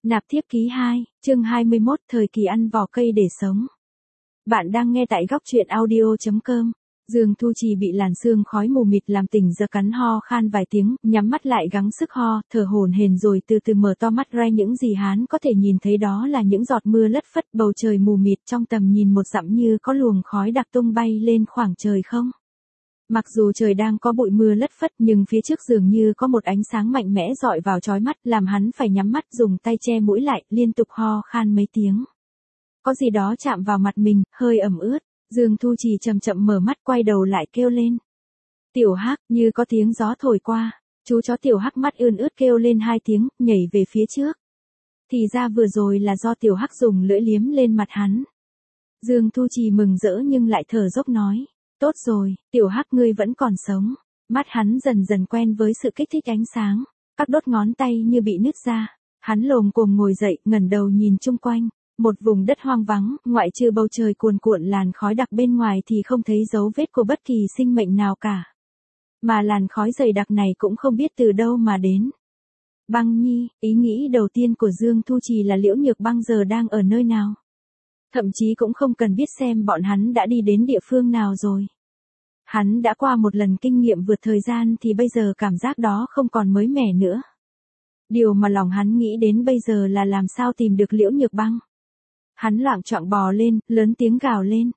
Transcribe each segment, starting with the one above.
Nạp thiếp ký 2, chương 21, thời kỳ ăn vỏ cây để sống. Bạn đang nghe tại góc truyện audio.com. Dương Thu Trì bị làn sương khói mù mịt làm tỉnh giật, cắn ho khan vài tiếng, nhắm mắt lại gắng sức ho, thở hổn hển rồi từ từ mở to mắt ra. Những gì hắn có thể nhìn thấy đó là những giọt mưa lất phất, bầu trời mù mịt, trong tầm nhìn một dặm như có luồng khói đặc tung bay lên khoảng trời không. Mặc dù trời đang có bụi mưa lất phất nhưng phía trước dường như có một ánh sáng mạnh mẽ dọi vào chói mắt, làm hắn phải nhắm mắt dùng tay che mũi lại, liên tục ho khan mấy tiếng. Có gì đó chạm vào mặt mình, hơi ẩm ướt. Dương Thu Trì chậm chậm mở mắt, quay đầu lại kêu lên. Tiểu Hắc, như có tiếng gió thổi qua. Chú chó Tiểu Hắc mắt ươn ướt kêu lên 2 tiếng, nhảy về phía trước. Thì ra vừa rồi là do Tiểu Hắc dùng lưỡi liếm lên mặt hắn. Dương Thu Trì mừng rỡ nhưng lại thở dốc nói. Tốt rồi, Tiểu Hắc ngươi vẫn còn sống. Mắt hắn dần dần quen với sự kích thích ánh sáng. Các đốt ngón tay như bị nứt ra. Hắn lồm cồm ngồi dậy, ngẩng đầu nhìn chung quanh. Một vùng đất hoang vắng, ngoại trừ bầu trời cuồn cuộn làn khói đặc bên ngoài thì không thấy dấu vết của bất kỳ sinh mệnh nào cả. Mà làn khói dày đặc này cũng không biết từ đâu mà đến. Băng Nhi, ý nghĩ đầu tiên của Dương Thu Trì là Liễu Nhược Băng giờ đang ở nơi nào. Thậm chí cũng không cần biết xem bọn hắn đã đi đến địa phương nào rồi. Hắn đã qua một lần kinh nghiệm vượt thời gian thì bây giờ cảm giác đó không còn mới mẻ nữa. Điều mà lòng hắn nghĩ đến bây giờ là làm sao tìm được Liễu Nhược Băng. Hắn loạng choạng bò lên, lớn tiếng gào lên.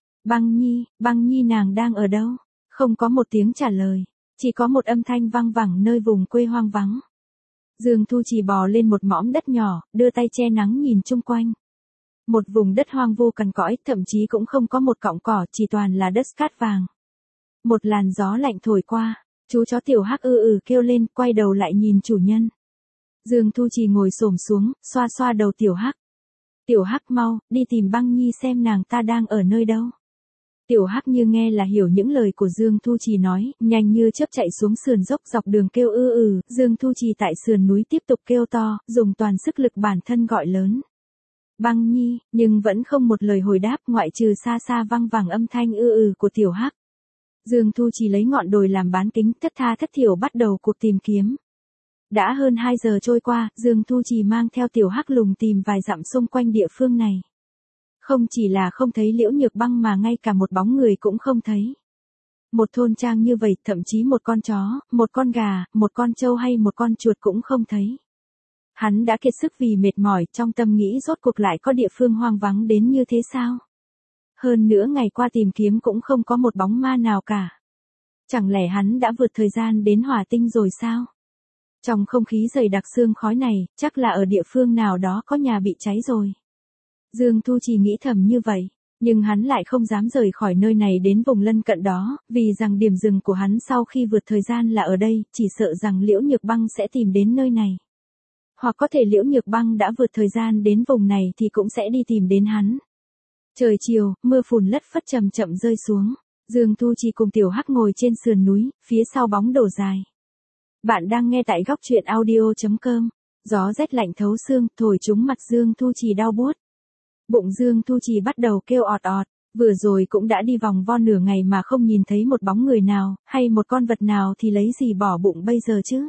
Băng Nhi nàng đang ở đâu? Không có một tiếng trả lời. Chỉ có một âm thanh vang vẳng nơi vùng quê hoang vắng. Dương Thu Trì bò lên một mỏm đất nhỏ, đưa tay che nắng nhìn chung quanh. Một vùng đất hoang vu cằn cõi, thậm chí cũng không có một cọng cỏ, chỉ toàn là đất cát vàng. Một làn gió lạnh thổi qua, chú chó Tiểu Hắc kêu lên, quay đầu lại nhìn chủ nhân. Dương Thu Trì ngồi xổm xuống, xoa xoa đầu Tiểu Hắc. Tiểu Hắc mau, đi tìm Băng Nhi xem nàng ta đang ở nơi đâu. Tiểu Hắc như nghe là hiểu những lời của Dương Thu Trì nói, nhanh như chớp chạy xuống sườn dốc dọc đường kêu Dương Thu Trì tại sườn núi tiếp tục kêu to, dùng toàn sức lực bản thân gọi lớn. Băng Nhi, nhưng vẫn không một lời hồi đáp ngoại trừ xa xa vang vẳng âm thanh của Tiểu Hắc. Dương Thu Trì lấy ngọn đồi làm bán kính, thất tha thất thểu bắt đầu cuộc tìm kiếm. Đã hơn 2 giờ trôi qua, Dương Thu Trì mang theo Tiểu Hắc lùng tìm vài dặm xung quanh địa phương này. Không chỉ là không thấy Liễu Nhược Băng mà ngay cả một bóng người cũng không thấy. Một thôn trang như vậy, thậm chí một con chó, một con gà, một con trâu hay một con chuột cũng không thấy. Hắn đã kiệt sức vì mệt mỏi, trong tâm nghĩ rốt cuộc lại có địa phương hoang vắng đến như thế sao? Hơn nữa ngày qua tìm kiếm cũng không có một bóng ma nào cả. Chẳng lẽ hắn đã vượt thời gian đến Hỏa Tinh rồi sao? Trong không khí dày đặc sương khói này, chắc là ở địa phương nào đó có nhà bị cháy rồi. Dương Thu Trì nghĩ thầm như vậy, nhưng hắn lại không dám rời khỏi nơi này đến vùng lân cận đó, vì rằng điểm dừng của hắn sau khi vượt thời gian là ở đây, chỉ sợ rằng Liễu Nhược Băng sẽ tìm đến nơi này. Hoặc có thể Liễu Nhược Băng đã vượt thời gian đến vùng này thì cũng sẽ đi tìm đến hắn. Trời chiều, mưa phùn lất phất chậm chậm rơi xuống. Dương Thu Trì cùng Tiểu Hắc ngồi trên sườn núi, phía sau bóng đổ dài. Bạn đang nghe tại góc truyện audio.com. Gió rét lạnh thấu xương, thổi trúng mặt Dương Thu Trì đau buốt. Bụng Dương Thu Trì bắt đầu kêu ọt ọt, vừa rồi cũng đã đi vòng vo nửa ngày mà không nhìn thấy một bóng người nào, hay một con vật nào thì lấy gì bỏ bụng bây giờ chứ.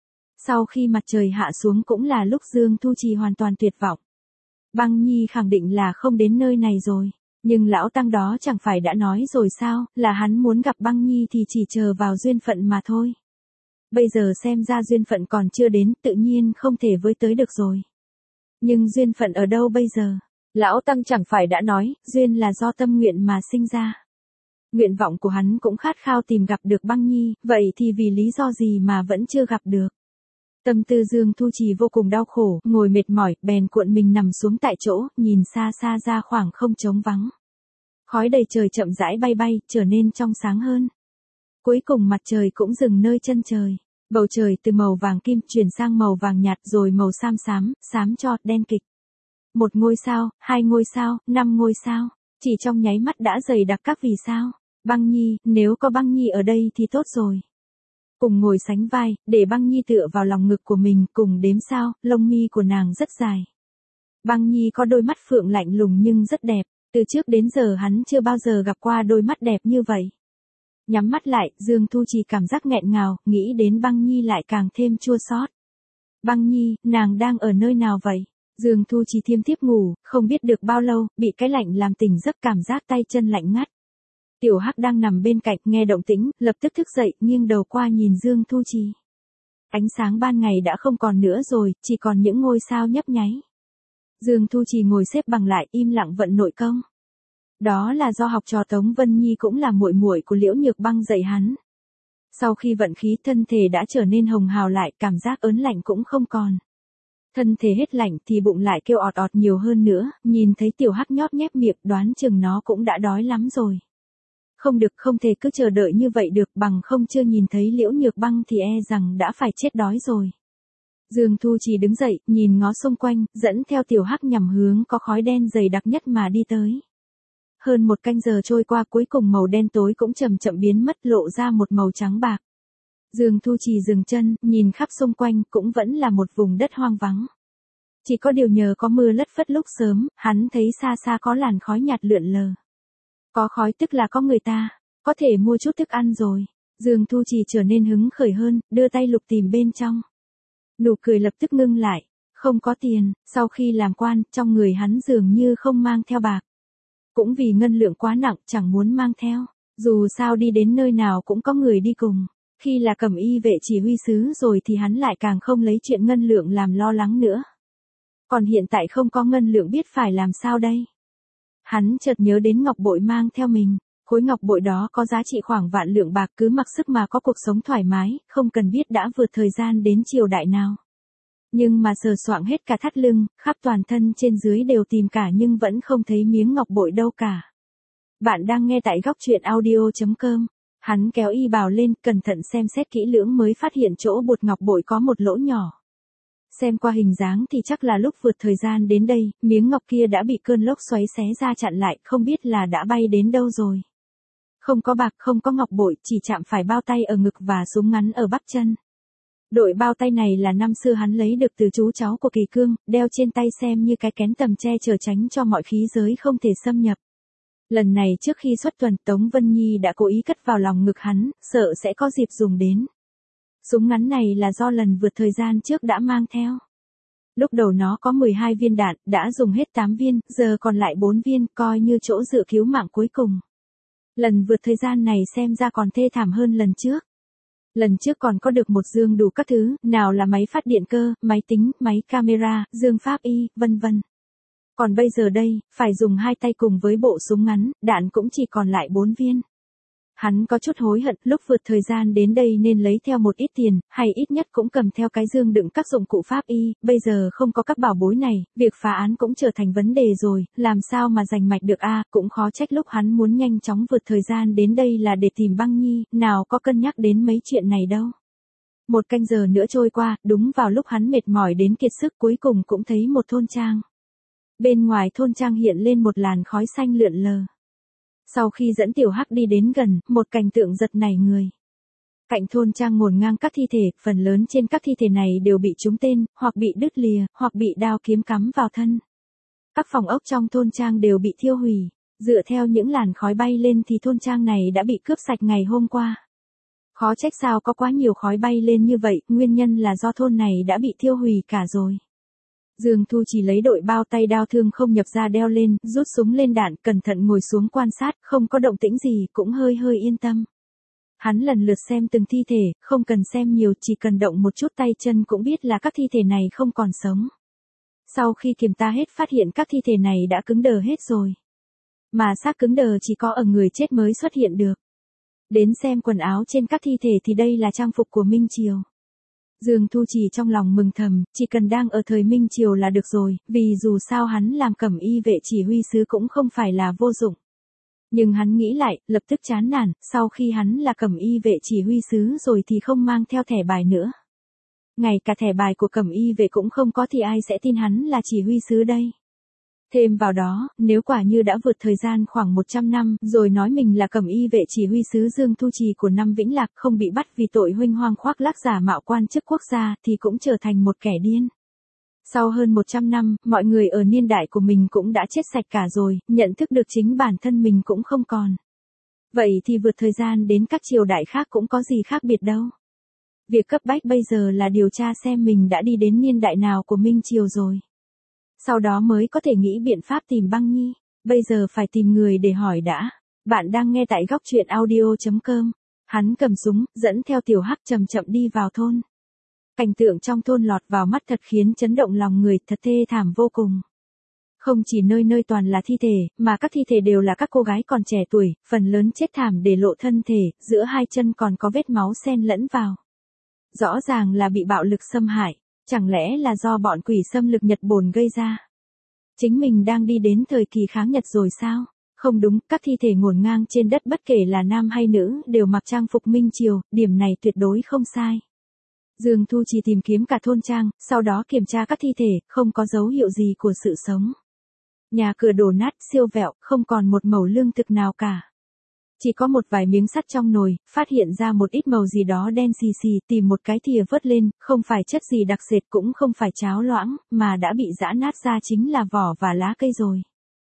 Sau khi mặt trời hạ xuống cũng là lúc Dương Thu Trì hoàn toàn tuyệt vọng. Băng Nhi khẳng định là không đến nơi này rồi, nhưng lão tăng đó chẳng phải đã nói rồi sao, là hắn muốn gặp Băng Nhi thì chỉ chờ vào duyên phận mà thôi. Bây giờ xem ra duyên phận còn chưa đến, tự nhiên không thể với tới được rồi. Nhưng duyên phận ở đâu bây giờ? Lão tăng chẳng phải đã nói, duyên là do tâm nguyện mà sinh ra. Nguyện vọng của hắn cũng khát khao tìm gặp được Băng Nhi, vậy thì vì lý do gì mà vẫn chưa gặp được? Tâm tư Dương Thu Trì vô cùng đau khổ, ngồi mệt mỏi, bèn cuộn mình nằm xuống tại chỗ, nhìn xa xa ra khoảng không trống vắng. Khói đầy trời chậm rãi bay bay, trở nên trong sáng hơn. Cuối cùng mặt trời cũng dừng nơi chân trời. Bầu trời từ màu vàng kim chuyển sang màu vàng nhạt rồi màu xám xám, xám cho, đen kịch. 1 ngôi sao, 2 ngôi sao, 5 ngôi sao. Chỉ trong nháy mắt đã dày đặc các vì sao. Băng Nhi, nếu có Băng Nhi ở đây thì tốt rồi. Cùng ngồi sánh vai, để Băng Nhi tựa vào lòng ngực của mình, cùng đếm sao, lông mi của nàng rất dài. Băng Nhi có đôi mắt phượng lạnh lùng nhưng rất đẹp, từ trước đến giờ hắn chưa bao giờ gặp qua đôi mắt đẹp như vậy. Nhắm mắt lại, Dương Thu Trì cảm giác nghẹn ngào, nghĩ đến Băng Nhi lại càng thêm chua xót. Băng Nhi, nàng đang ở nơi nào vậy? Dương Thu Trì thiêm thiếp ngủ, không biết được bao lâu, bị cái lạnh làm tỉnh giấc, cảm giác tay chân lạnh ngắt. Tiểu Hắc đang nằm bên cạnh nghe động tĩnh, lập tức thức dậy, nghiêng đầu qua nhìn Dương Thu Trì. Ánh sáng ban ngày đã không còn nữa rồi, chỉ còn những ngôi sao nhấp nháy. Dương Thu Trì ngồi xếp bằng lại, im lặng vận nội công. Đó là do học trò Tống Vân Nhi cũng là muội muội của Liễu Nhược Băng dạy hắn. Sau khi vận khí, thân thể đã trở nên hồng hào lại, cảm giác ớn lạnh cũng không còn. Thân thể hết lạnh thì bụng lại kêu ọt ọt nhiều hơn nữa, nhìn thấy Tiểu Hắc nhóp nhép miệng, đoán chừng nó cũng đã đói lắm rồi. Không được, không thể cứ chờ đợi như vậy được, bằng không chưa nhìn thấy Liễu Nhược Băng thì e rằng đã phải chết đói rồi. Dương Thu Trì đứng dậy, nhìn ngó xung quanh, dẫn theo Tiểu Hắc nhằm hướng có khói đen dày đặc nhất mà đi tới. Hơn một canh giờ trôi qua, cuối cùng màu đen tối cũng chậm chậm biến mất, lộ ra một màu trắng bạc. Dương Thu Trì dừng chân, nhìn khắp xung quanh, cũng vẫn là một vùng đất hoang vắng. Chỉ có điều nhờ có mưa lất phất lúc sớm, hắn thấy xa xa có làn khói nhạt lượn lờ. Có khói tức là có người ta, có thể mua chút thức ăn rồi. Dương Thu Trì trở nên hứng khởi hơn, đưa tay lục tìm bên trong. Nụ cười lập tức ngưng lại, không có tiền, sau khi làm quan, trong người hắn dường như không mang theo bạc. Cũng vì ngân lượng quá nặng, chẳng muốn mang theo, dù sao đi đến nơi nào cũng có người đi cùng. Khi là Cẩm Y vệ chỉ huy sứ rồi thì hắn lại càng không lấy chuyện ngân lượng làm lo lắng nữa. Còn hiện tại không có ngân lượng biết phải làm sao đây? Hắn chợt nhớ đến ngọc bội mang theo mình, khối ngọc bội đó có giá trị khoảng vạn lượng bạc, cứ mặc sức mà có cuộc sống thoải mái, không cần biết đã vượt thời gian đến triều đại nào. Nhưng mà sờ soạng hết cả thắt lưng, khắp toàn thân trên dưới đều tìm cả nhưng vẫn không thấy miếng ngọc bội đâu cả. Bạn đang nghe tại góc truyện audio.com. Hắn kéo y bào lên, cẩn thận xem xét kỹ lưỡng mới phát hiện chỗ bột ngọc bội có một lỗ nhỏ. Xem qua hình dáng thì chắc là lúc vượt thời gian đến đây, miếng ngọc kia đã bị cơn lốc xoáy xé ra chặn lại, không biết là đã bay đến đâu rồi. Không có bạc, không có ngọc bội, chỉ chạm phải bao tay ở ngực và súng ngắn ở bắp chân. Đội bao tay này là năm xưa hắn lấy được từ chú cháu của Kỳ Cương, đeo trên tay xem như cái kén tầm che chở tránh cho mọi khí giới không thể xâm nhập. Lần này trước khi xuất tuần, Tống Vân Nhi đã cố ý cất vào lòng ngực hắn, sợ sẽ có dịp dùng đến. Súng ngắn này là do lần vượt thời gian trước đã mang theo. Lúc đầu nó có 12 viên đạn, đã dùng hết 8 viên, giờ còn lại 4 viên, coi như chỗ dựa cứu mạng cuối cùng. Lần vượt thời gian này xem ra còn thê thảm hơn lần trước. Lần trước còn có được một giường đủ các thứ, nào là máy phát điện cơ, máy tính, máy camera, giường pháp y, vân vân. Còn bây giờ đây, phải dùng 2 tay cùng với bộ súng ngắn, đạn cũng chỉ còn lại 4 viên. Hắn có chút hối hận, lúc vượt thời gian đến đây nên lấy theo một ít tiền, hay ít nhất cũng cầm theo cái giường đựng các dụng cụ pháp y, bây giờ không có các bảo bối này, việc phá án cũng trở thành vấn đề rồi, làm sao mà giành mạch được cũng khó trách lúc hắn muốn nhanh chóng vượt thời gian đến đây là để tìm Băng Nhi, nào có cân nhắc đến mấy chuyện này đâu. Một canh giờ nữa trôi qua, đúng vào lúc hắn mệt mỏi đến kiệt sức, cuối cùng cũng thấy một thôn trang. Bên ngoài thôn trang hiện lên một làn khói xanh lượn lờ. Sau khi dẫn Tiểu Hắc đi đến gần, một cảnh tượng giật nảy người. Cạnh thôn trang ngổn ngang các thi thể, phần lớn trên các thi thể này đều bị trúng tên, hoặc bị đứt lìa, hoặc bị đao kiếm cắm vào thân. Các phòng ốc trong thôn trang đều bị thiêu hủy. Dựa theo những làn khói bay lên thì thôn trang này đã bị cướp sạch ngày hôm qua. Khó trách sao có quá nhiều khói bay lên như vậy, nguyên nhân là do thôn này đã bị thiêu hủy cả rồi. Dương Thu chỉ lấy đội bao tay đao thương không nhập ra đeo lên, rút súng lên đạn, cẩn thận ngồi xuống quan sát, không có động tĩnh gì, cũng hơi yên tâm. Hắn lần lượt xem từng thi thể, không cần xem nhiều, chỉ cần động một chút tay chân cũng biết là các thi thể này không còn sống. Sau khi kiểm tra hết phát hiện các thi thể này đã cứng đờ hết rồi. Mà xác cứng đờ chỉ có ở người chết mới xuất hiện được. Đến xem quần áo trên các thi thể thì đây là trang phục của Minh Triều. Dương Thu Trì trong lòng mừng thầm, chỉ cần đang ở thời Minh Triều là được rồi, vì dù sao hắn làm Cẩm Y vệ chỉ huy sứ cũng không phải là vô dụng. Nhưng hắn nghĩ lại, lập tức chán nản, sau khi hắn là Cẩm Y vệ chỉ huy sứ rồi thì không mang theo thẻ bài nữa. Ngay cả thẻ bài của Cẩm Y vệ cũng không có thì ai sẽ tin hắn là chỉ huy sứ đây. Thêm vào đó, nếu quả như đã vượt thời gian khoảng 100 năm, rồi nói mình là Cẩm Y vệ chỉ huy sứ Dương Thu Trì của năm Vĩnh Lạc không bị bắt vì tội huênh hoang khoác lác giả mạo quan chức quốc gia thì cũng trở thành một kẻ điên. Sau hơn 100 năm, mọi người ở niên đại của mình cũng đã chết sạch cả rồi, nhận thức được chính bản thân mình cũng không còn. Vậy thì vượt thời gian đến các triều đại khác cũng có gì khác biệt đâu. Việc cấp bách bây giờ là điều tra xem mình đã đi đến niên đại nào của Minh Triều rồi. Sau đó mới có thể nghĩ biện pháp tìm băng nhi. Bây giờ phải tìm người để hỏi đã. Bạn đang nghe tại góc truyện audio.com. Hắn cầm súng, dẫn theo Tiểu Hắc chậm chậm đi vào thôn. Cảnh tượng trong thôn lọt vào mắt thật khiến chấn động lòng người, thật thê thảm vô cùng. Không chỉ nơi nơi toàn là thi thể, mà các thi thể đều là các cô gái còn trẻ tuổi, phần lớn chết thảm để lộ thân thể, giữa hai chân còn có vết máu xen lẫn vào. Rõ ràng là bị bạo lực xâm hại, chẳng lẽ là do bọn quỷ xâm lược Nhật Bổn gây ra? Chính mình đang đi đến thời kỳ kháng Nhật rồi sao? Không đúng, các thi thể ngổn ngang trên đất bất kể là nam hay nữ đều mặc trang phục Minh Triều, điểm này tuyệt đối không sai. Dương Thu Trì tìm kiếm cả thôn trang, sau đó kiểm tra các thi thể, không có dấu hiệu gì của sự sống. Nhà cửa đổ nát, siêu vẹo, không còn một mẩu lương thực nào cả. Chỉ có một vài miếng sắt trong nồi, phát hiện ra một ít màu gì đó đen xì xì, tìm một cái thìa vớt lên, không phải chất gì đặc sệt cũng không phải cháo loãng, mà đã bị giã nát ra chính là vỏ và lá cây rồi.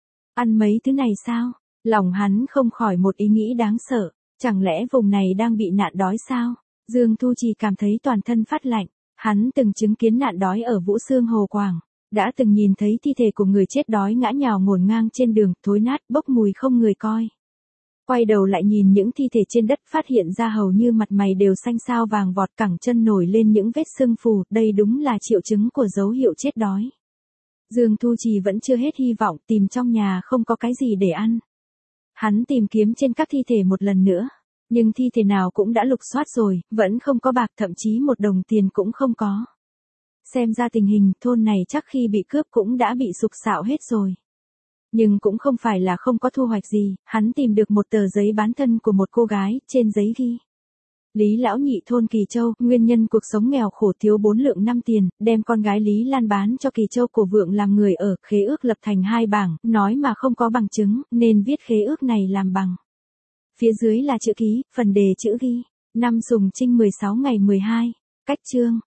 Ăn mấy thứ này sao? Lòng hắn không khỏi một ý nghĩ đáng sợ, chẳng lẽ vùng này đang bị nạn đói sao? Dương Thu Trì cảm thấy toàn thân phát lạnh, hắn từng chứng kiến nạn đói ở Vũ Xương Hồ Quảng, đã từng nhìn thấy thi thể của người chết đói ngã nhào ngổn ngang trên đường, thối nát, bốc mùi không người coi. Quay đầu lại nhìn những thi thể trên đất, phát hiện ra hầu như mặt mày đều xanh xao vàng vọt, cẳng chân nổi lên những vết sưng phù, đây đúng là triệu chứng của dấu hiệu chết đói. Dương Thu Trì vẫn chưa hết hy vọng, tìm trong nhà không có cái gì để ăn. Hắn tìm kiếm trên các thi thể một lần nữa, nhưng thi thể nào cũng đã lục soát rồi, vẫn không có bạc, thậm chí một đồng tiền cũng không có. Xem ra tình hình thôn này chắc khi bị cướp cũng đã bị sục sạo hết rồi. Nhưng cũng không phải là không có thu hoạch gì, hắn tìm được một tờ giấy bán thân của một cô gái, trên giấy ghi. Lý Lão Nhị thôn Kỳ Châu, nguyên nhân cuộc sống nghèo khổ thiếu 4 lượng 5 tiền, đem con gái Lý Lan bán cho Kỳ Châu Cổ Vượng làm người ở, khế ước lập thành 2 bảng, nói mà không có bằng chứng, nên viết khế ước này làm bằng. Phía dưới là chữ ký, phần đề chữ ghi, năm Sùng Trinh 16 ngày 12, cách chương.